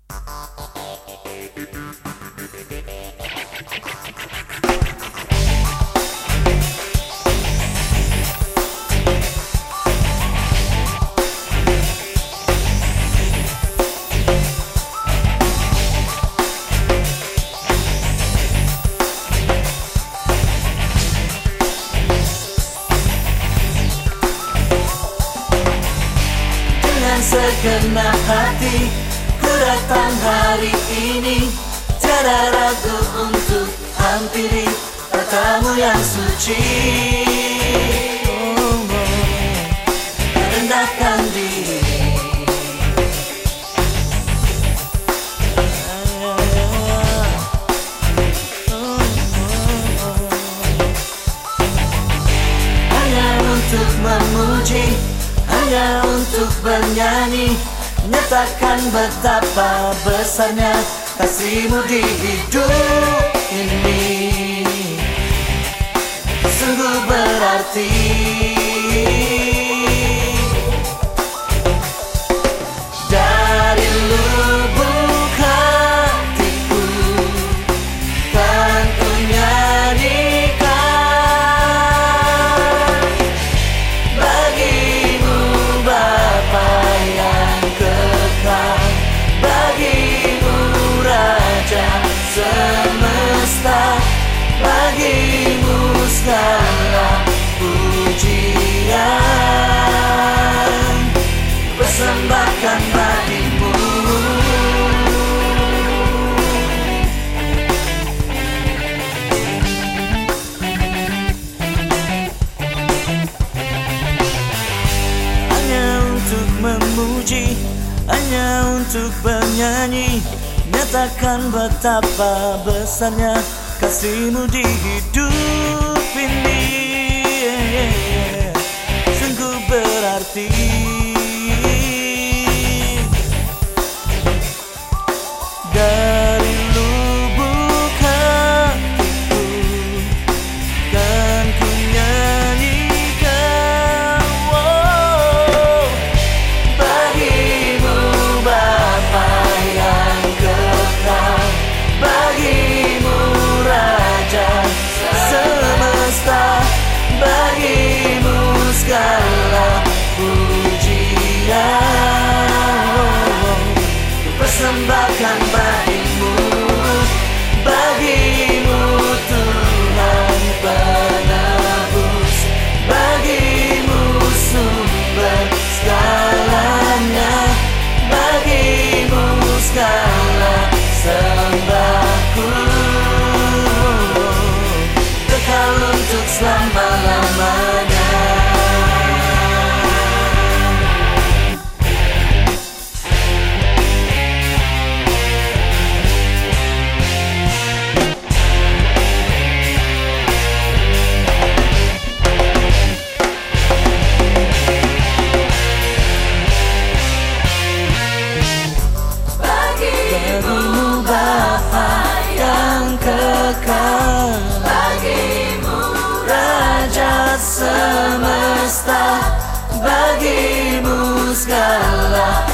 Segenap hati ku datang hari ini, tiada ragu untuk hampiri tatamu yang suci. Rendahkan diri, hanya untuk memuji, hanya untuk bernyanyi, nyatakan betapa besarnya kasih-Mu di hidup ini. Sungguh berarti. Dari lubuk hatiku kan ku nyanyikan bagi-Mu Bapa yang kekal, bagi-Mu Raja semesta, bagi-Mu segala pujian, persembahkan bagi-Mu. Hanya untuk memuji, hanya untuk bernyanyi, nyatakan betapa besarnya kasih-Mu di hidup ini. Sungguh berarti. Dari lubuk hatiku kan ku nyanyikan, bagi-Mu Bapa yang kekal, bagi-Mu Raja semesta, bagi-Mu segala pujian, persembahkan bagi-Mu, bagi-Mu Tuhan penebus, bagi-Mu sumber segalanya, bagi-Mu segala sembahku, kekal untuk selama-lamanya. Bagi-Mu Bapa yang kekal, bagi-Mu Raja semesta, bagi-Mu segala